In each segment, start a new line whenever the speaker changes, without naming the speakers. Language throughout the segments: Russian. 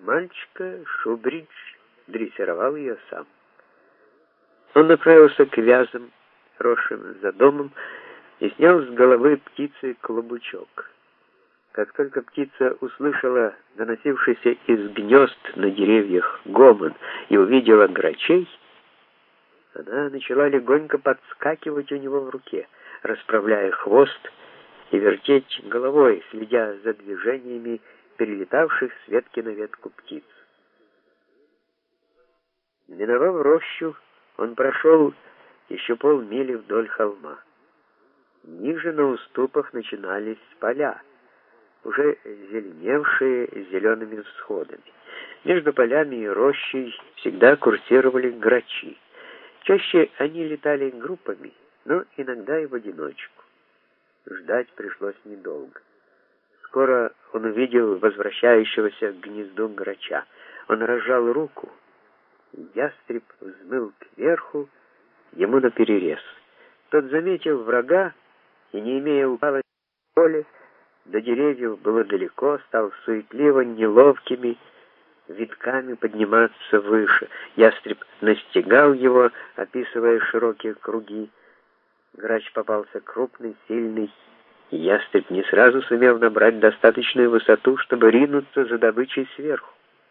мальчика Шубридж дрессировал ее сам. Он направился к вязам, росшим за домом, и снял с головы птицы клубучок. Как только птица услышала доносившийся из гнезд на деревьях гомон и увидела грачей, она начала легонько подскакивать у него в руке, расправляя хвост и вертеть головой, следя за движениями перелетавших с ветки на ветку птиц. Миновав рощу, он прошел еще полмили вдоль холма. Ниже на уступах начинались поля, уже зеленевшие зелеными всходами. Между полями и рощей всегда курсировали грачи. Чаще они летали группами, но иногда и в одиночку. Ждать пришлось недолго. Скоро он увидел возвращающегося к гнезду грача. Он разжал руку, и ястреб взмыл кверху, ему наперерез. Тот заметил врага и, не имея упала в поле, до деревьев было далеко, стал суетливо, неловкими витками подниматься выше. Ястреб настигал его, описывая широкие круги. Грач попался крупный, сильный, и ястреб не сразу сумел набрать достаточную высоту, чтобы ринуться за добычей сверху.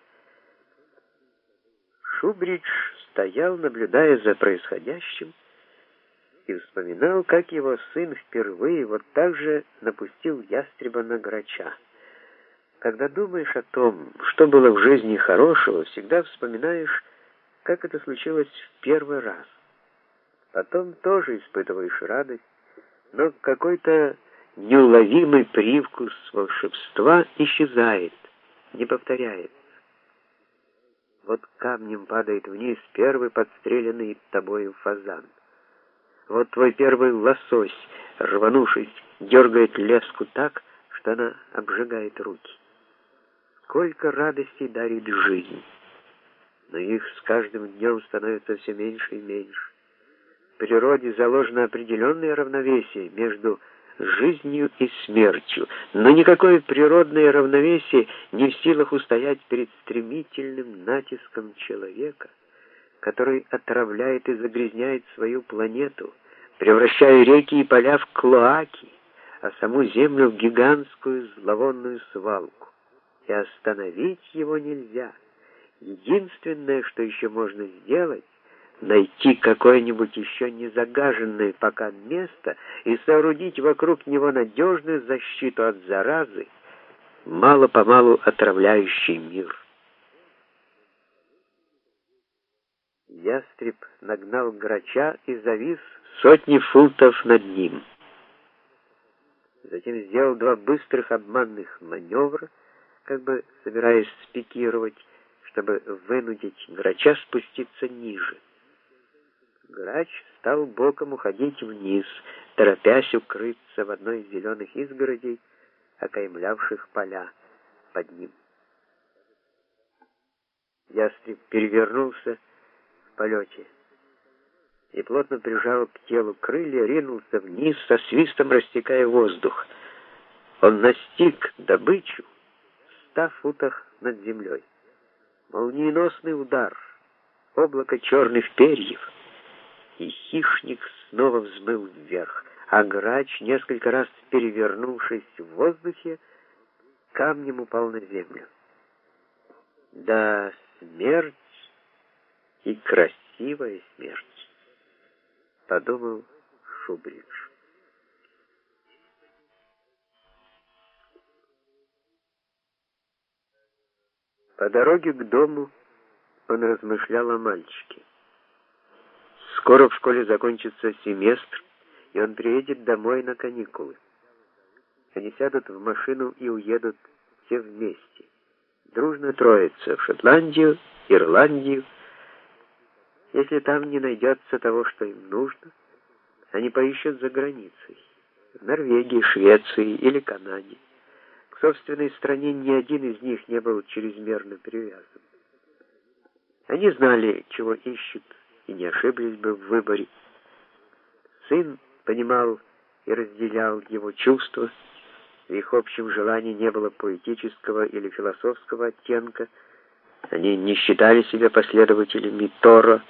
Шубридж стоял, наблюдая за происходящим, и вспоминал, как его сын впервые вот так же напустил ястреба на грача. Когда думаешь о том, что было в жизни хорошего, всегда вспоминаешь, как это случилось в первый раз. Потом тоже испытываешь радость, но какой-то неуловимый привкус волшебства исчезает, не повторяется. Вот камнем падает вниз первый подстреленный тобою фазан. Вот твой первый лосось, рванувшись, дергает леску так, что она обжигает руки. Сколько радостей дарит жизнь, но их с каждым днем становится все меньше и меньше. В природе заложено определенное равновесие между жизнью и смертью, но никакое природное равновесие не в силах устоять перед стремительным натиском человека, который отравляет и загрязняет свою планету, превращая реки и поля в клоаки, а саму Землю в гигантскую зловонную свалку. И остановить его нельзя. Единственное, что еще можно сделать, найти какое-нибудь еще не загаженное пока место и соорудить вокруг него надежную защиту от заразы, мало-помалу отравляющий мир. Ястреб нагнал грача и завис сотни футов над ним. Затем сделал два быстрых обманных маневра, как бы собираясь спикировать, чтобы вынудить грача спуститься ниже. Грач стал боком уходить вниз, торопясь укрыться в одной из зеленых изгородей, окаймлявших поля под ним. Ястреб перевернулся в полете и, плотно прижал к телу крылья, ринулся вниз, со свистом растекая воздух. Он настиг добычу в 100 футах над землей. Молниеносный удар, облако черных перьев, и хищник снова взмыл вверх, а грач, несколько раз перевернувшись в воздухе, камнем упал на землю. Да, смерть, и красивая смерть, подумал Шубридж. По дороге к дому он размышлял о мальчике. Скоро в школе закончится семестр, и он приедет домой на каникулы. Они сядут в машину и уедут все вместе. Дружно троица в Шотландию, Ирландию. Если там не найдется того, что им нужно, они поищут за границей, в Норвегии, Швеции или Канаде. К собственной стране ни один из них не был чрезмерно привязан. Они знали, чего ищут, и не ошиблись бы в выборе. Сын понимал и разделял его чувства. В их общем желании не было поэтического или философского оттенка, Они не считали себя последователями Торо,